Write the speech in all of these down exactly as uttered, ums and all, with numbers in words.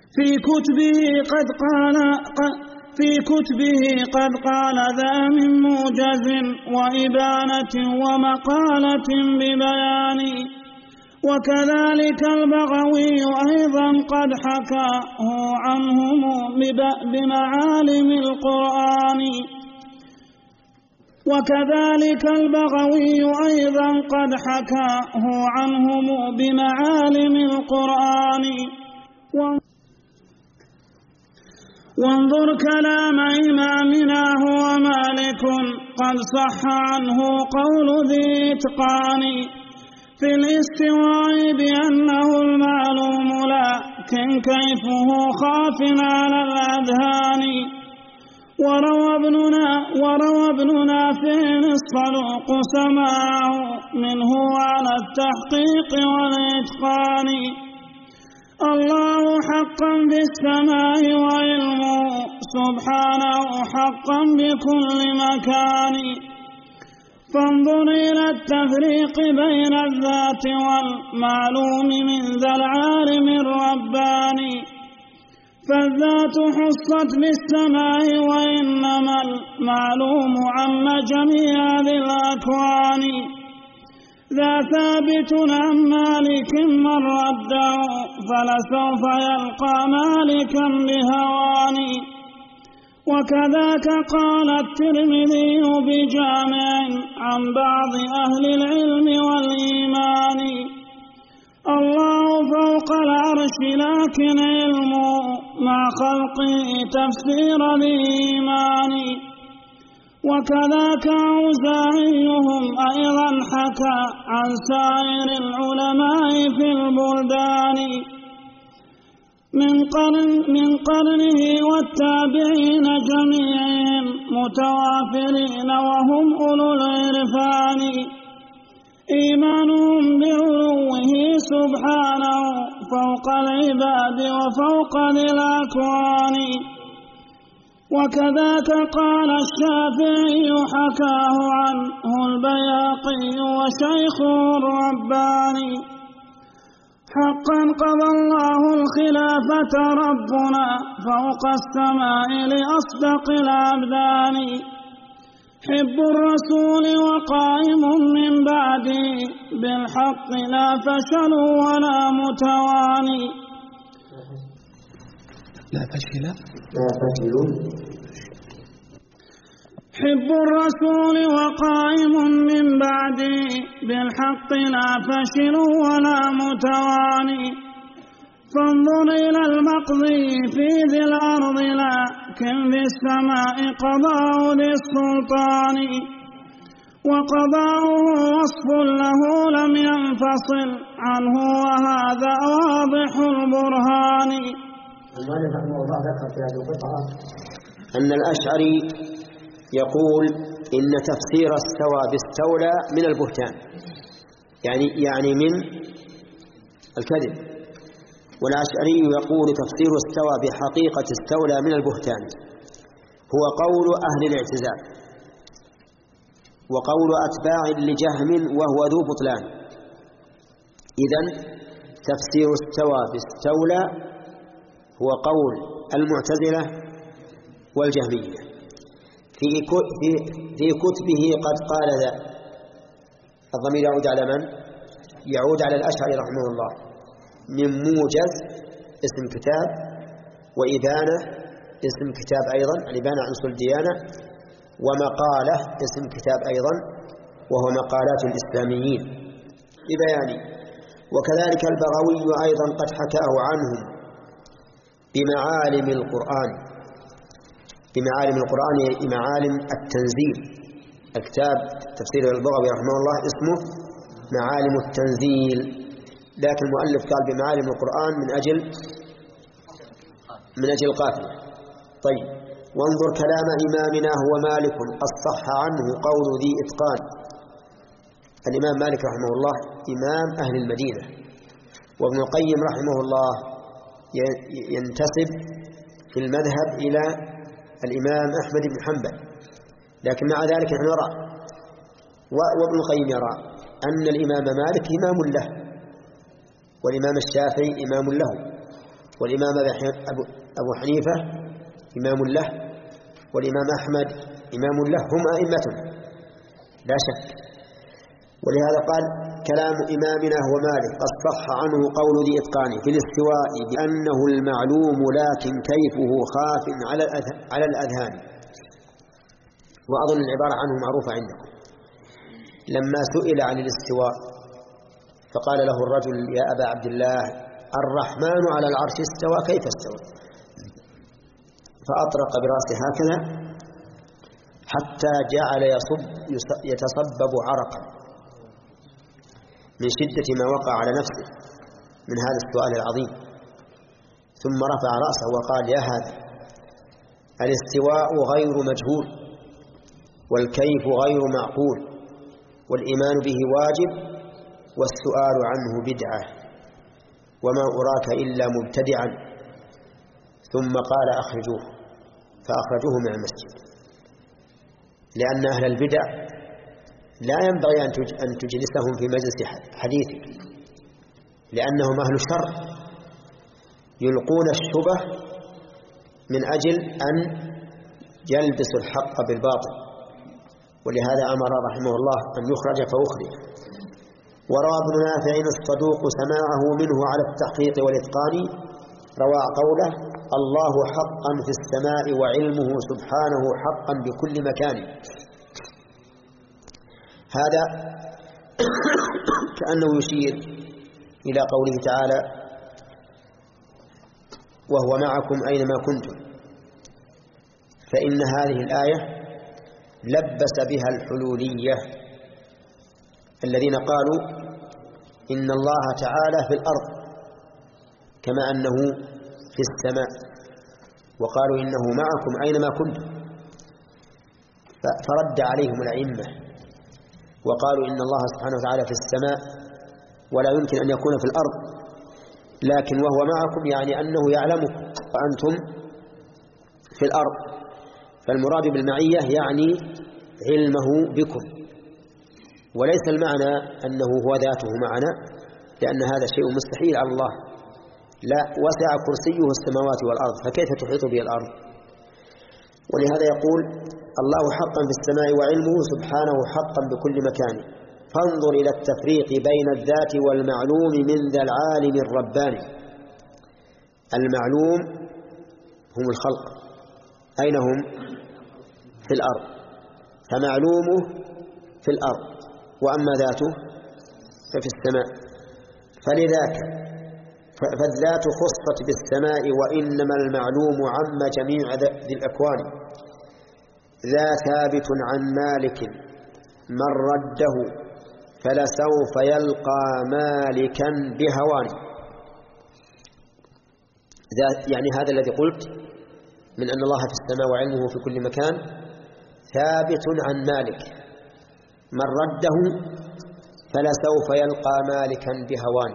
في كتبه قد قال في كتبه قد قال ذا من موجز وإبانة ومقالة ببيان. وكذلك البغوي أيضا قد حكاه عنهم بمعالم القرآن وكذلك البغوي أيضا قد حكاه عنهم بمعالم القرآن. وانظر كلام إمامنا هو مالك قد صح عنه قول ذي إتقان في الاستواء بأنه المعلوم لكن كيفه خاف على الأذهان. وروى ابننا وروى ابن نافع الصدوق سماعه منه على التحقيق والإتقان. الله حقا بالسماء وعلمه سبحانه حقا بكل مكان. فانظر إلى التفريق بين الذات والمعلوم من ذا العالم الرباني. فالذات حصت بالسماء وإنما المعلوم عم جميع ذي الأكوان. ذا ثابت عن مالك من رده فلسوف يلقى مالكا بهوان. وكذاك قال الترمذي بجامع عن بعض أهل العلم والإيمان. الله فوق العرش لكن علمه مع خلقه تفسير الإيمان. وكذاك أوزاعيهم أيضا حكى عن سائر العلماء في البلدان من قرن من قرنه والتابعين جميعهم متوافرين وهم أولو العرفان. إيمانهم بعلوه سبحانه فوق العباد وفوق ذي الأكوان. وكذاك قال الشافعي حكاه عنه البياقي وشيخه الرباني. حقا قضى الله الخلافة ربنا فوق السماء لأصدق الأبدان. حب الرسول وقائم من بعده بالحق لا فشل ولا متواني. لا فشل لا فشل. حب الرسول وقائم من بعده بالحق لا فشل ولا متواني. فانظر إلى المقضي في ذي الأرض لكن في السماء قضاء للسلطان. وقضاؤه وصف له لم ينفصل عنه وهذا واضح البرهان. المؤلف رحمه الله ذكر في هذه القطعة أن الأشعري يقول إن تفسير استوى باستولى من البهتان، يعني يعني من الكذب. والأشعري يقول تفسير استوى بحقيقة استولى من البهتان هو قول أهل الاعتزال وقول أتباع لجهم وهو ذو بطلان. إذن تفسير استوى باستولى هو قول المعتزلة والجهمية. في في كتبه قد قال ذا. الضمير يعود على من؟ يعود على الأشعري رحمه الله. من موجز اسم كتاب، وإبانة اسم كتاب أيضا، الإبانة عن أصول الديانة، ومقالة اسم كتاب أيضا وهو مقالات الإسلاميين ببيان. وكذلك البغوي أيضا قد حكاه عنهم بمعالم القرآن. بمعالم القرآن معالم التنزيل. الكتاب تفسير البغوي رحمه الله اسمه معالم التنزيل، لكن المؤلف قال بمعالم القرآن من أجل من أجل القافية. طيب، وانظر كلام إمامنا هو مالك الصح عنه قول ذي إتقان. الإمام مالك رحمه الله إمام أهل المدينة، وابن القيم رحمه الله ينتسب في المذهب إلى الإمام أحمد بن حنبل، لكن مع ذلك نحن نرى وابن القيم يرى أن الإمام مالك إمام له والإمام الشافعي إمام له، والإمام أبو حنيفة إمام له، والإمام أحمد إمام له، هم أئمة لا شك. ولهذا قال: كلام إمامنا هو مالك قد صح عنه قول ذي إتقان في الاستواء بأنه المعلوم لكن كيفه خاف على الأذهان. وأظن العبارة عنه معروفة عندكم. لما سئل عن الاستواء فقال له الرجل: يا أبا عبد الله، الرحمن على العرش استوى، كيف استوى؟ فأطرق برأسه هكذا حتى جعل يصب يتصبب عرقا من شدة ما وقع على نفسه من هذا السؤال العظيم. ثم رفع رأسه وقال: يا هذا، الاستواء غير مجهول، والكيف غير معقول، والإيمان به واجب، والسؤال عنه بدعة، وما أراك إلا مبتدعا. ثم قال: أخرجوه. فأخرجوه من المسجد، لأن أهل البدع لا ينبغي أن تجلسهم في مجلس حديثك، لأنهم أهل الشر يلقون الشبه من أجل أن يلبسوا الحق بالباطل. ولهذا أمر رحمه الله أن يخرج فأخرج. وروى ابن نافع الصدوق سماعه منه على التحقيق والإتقان، روى قوله: الله حقا في السماء وعلمه سبحانه حقا بكل مكان. هذا كأنه يشير إلى قوله تعالى: وهو معكم أينما كنتم. فإن هذه الآية لبس بها الحلولية الذين قالوا إن الله تعالى في الأرض كما أنه في السماء، وقالوا إنه معكم أينما كنتم. فرد عليهم الأئمة وقالوا إن الله سبحانه وتعالى في السماء ولا يمكن أن يكون في الأرض، لكن وهو معكم يعني أنه يعلمكم وأنتم في الأرض. فالمراد بالمعية يعني علمه بكم، وليس المعنى أنه هو ذاته معنا، لأن هذا شيء مستحيل على الله. لا، وسع كرسيه السماوات والأرض، فكيف تحيط به الأرض؟ ولهذا يقول: الله حقا في السماء وعلمه سبحانه حقا بكل مكان. فانظر إلى التفريق بين الذات والمعلوم من ذا العالم الرباني. المعلوم هم الخلق، أين هم؟ في الأرض، فمعلومه في الأرض، وأما ذاته ففي السماء. فلذاك فالذات خصت بالسماء، وإنما المعلوم عم جميع ذي الأكوان. ذا ثابت عن مالك من رده فلسوف يلقى مالكا بهوان. يعني هذا الذي قلت من أن الله في السماء وعلمه في كل مكان ثابت عن مالك من رده فلسوف يلقى مالكا بهوان.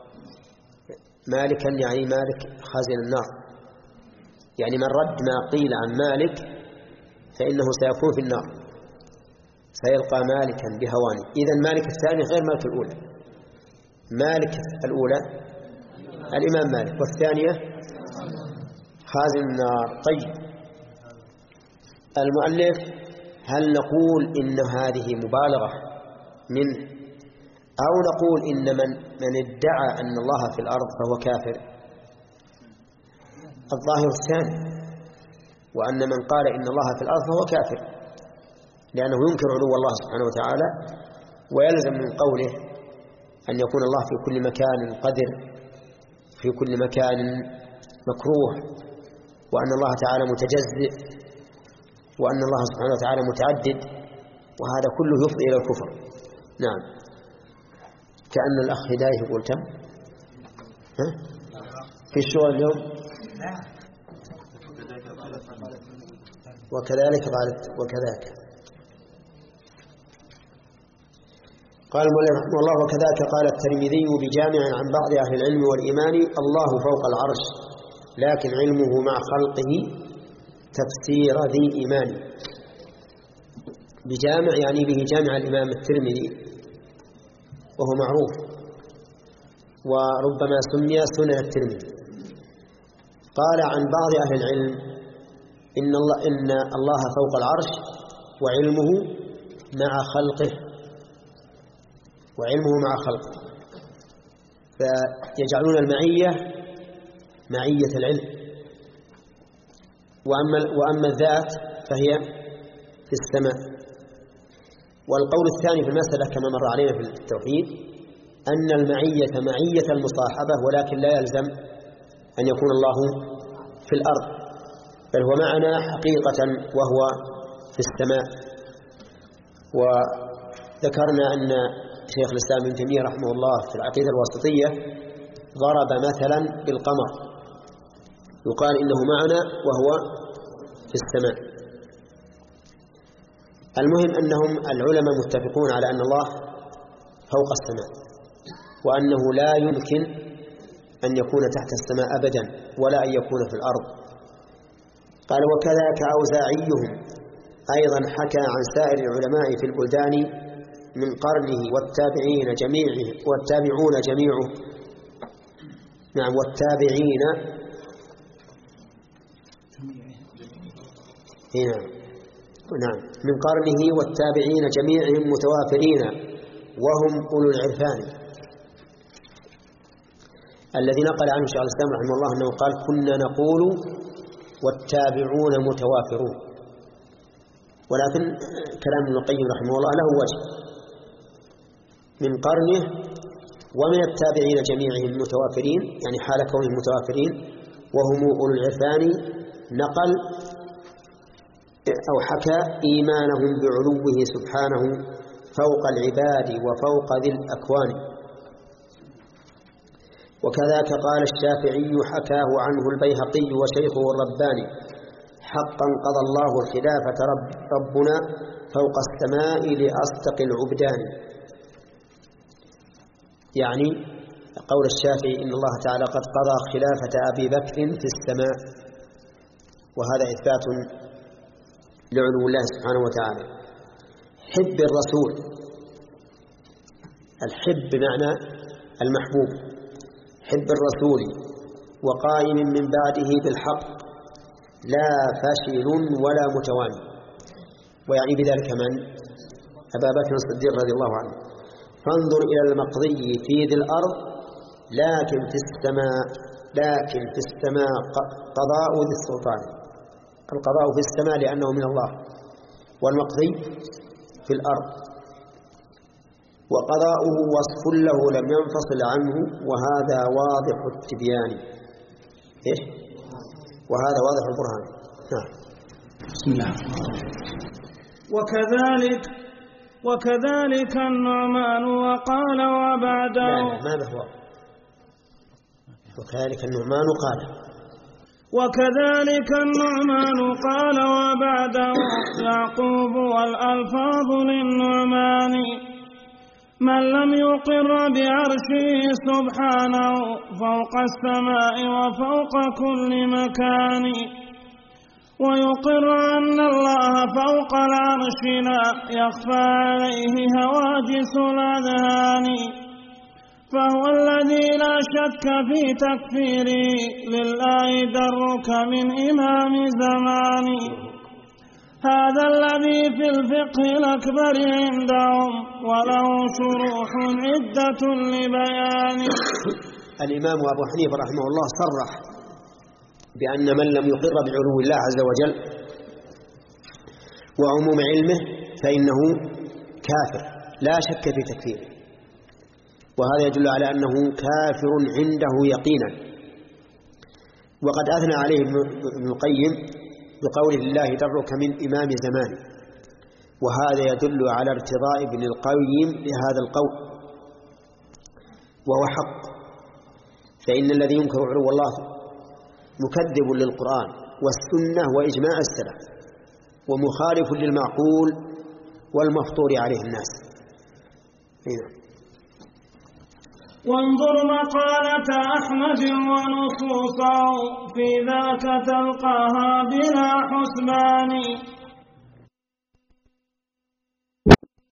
مالكا يعني مالك خازن النار، يعني من رد ما قيل عن مالك فإنه سيكون في النار، سيلقى مالكا بهوان. إذن مالك الثاني غير مالك الأولى. مالك الأولى الإمام مالك، والثانية خازن النار. طيب، المؤلف هل نقول إن هذه مبالغة منه، أو نقول إن من, من ادعى أن الله في الأرض فهو كافر؟ الظاهر الثاني، وأن من قال إن الله في الأرض فهو كافر، لأنه ينكر علو الله سبحانه وتعالى، ويلزم من قوله أن يكون الله في كل مكان قدر، في كل مكان مكروه، وأن الله تعالى متجزئ، وأن الله سبحانه وتعالى متعدد، وهذا كله يفضي إلى الكفر. نعم. كأن الأخ هداية يقول تم ها؟ في الشغل اليوم وكذلك قالت وكذاك. قال المؤلف رحمه الله: وكذاك قال الترمذي بجامع عن بعض أهل العلم والإيمان: الله فوق العرش لكن علمه مع خلقه تفسير ذي إيمان. بجامع يعني به جامع الإمام الترمذي، وهو معروف، وربما سمي سنن الترمذي، قال عن بعض أهل العلم إن الله, إن الله فوق العرش وعلمه مع خلقه وعلمه مع خلقه فيجعلون المعية معية العلم، وأما, وأما الذات فهي في السماء. والقول الثاني في المسألة كما مر علينا في التوحيد أن المعية معية المصاحبة، ولكن لا يلزم أن يكون الله في الأرض، بل هو معنا حقيقة وهو في السماء. وذكرنا أن شيخ الإسلام ابن تيمية رحمه الله في العقيدة الواسطية ضرب مثلا بالقمر، يقال إنه معنا وهو في السماء. المهم أنهم العلماء متفقون على أن الله فوق السماء، وأنه لا يمكن أن يكون تحت السماء أبدا ولا أن يكون في الأرض. قال وكذاك أوزاعيهم أيضا حكى عن سائر العلماء في البلدان من قرنه والتابعين جميعه والتابعون جميعه نعم والتابعين هنا نعم من قرنه والتابعين جميعهم متوافرين وهم أولو العرفان. الذي نقل عنه شيخ الإسلام رحمه الله أنه قال كنا نقول والتابعون متوافرون، ولكن كلام ابن القيم رحمه الله له وجه، من قرنه ومن التابعين جميعهم متوافرين، يعني حال كونهم متوافرين وهم أولو العرفان، نقل أو حكى إيمانهم بعلوه سبحانه فوق العباد وفوق ذي الأكوان. وكذاك قال الشافعي حكاه عنه البيهقي وشيخه الرباني حقا قضى الله الخلافة رب ربنا فوق السماء لأصدق العبدان. يعني قول الشافعي إن الله تعالى قد قضى خلافة أبي بكر في السماء، وهذا إثبات لعلو الله سبحانه وتعالى. حب الرسول، الحب بمعنى المحبوب، حب الرسول وقائم من بعده بالحق لا فاشل ولا متواني، ويعني بذلك من؟ أبا بكر الصديق رضي الله عنه. فانظر إلى المقضي في ذي الأرض لكن في السماء لكن في السماء قضاء ذي السلطان. القضاء في السماء لأنه من الله، والمقضي في الأرض، وقضاؤه وصف له لم ينفصل عنه، وهذا واضح التبيان. إيش؟ وهذا واضح البرهان. نعم. بسم الله. وكذلك وكذلك النعمان وقال وبعده. لا لا ماذا هو؟ وكذلك النعمان قال وكذلك النعمان قال وبعده يعقوب والألفاظ للنعمان من لم يقر بعرشه سبحانه فوق السماء وفوق كل مكان، ويقر أن الله فوق العرش لا يخفى عليه هواجس الأذهان، فهو الذي لا شك في تكفيره لله درك من إمام زمان. هذا الذي في الفقه الأكبر عندهم وله شروح عدة لبيان. الإمام أبو حنيفة رحمه الله صرح بأن من لم يقر بعلو الله عز وجل وعموم علمه فإنه كافر لا شك في تكفيره، وهذا يدل على أنه كافر عنده يقينا. وقد أثنى عليه ابن القيم بقول الله درك من إمام زمان، وهذا يدل على ارتضاء ابن القيم لهذا القول، وهو حق. فإن الذي ينكر علو الله مكذب للقرآن والسنة وإجماع السلف، ومخالف للمعقول والمفطور عليه الناس. هنا. وانظر مقالة أحمد ونصوصه في ذاك تلقاها بلا حسبان.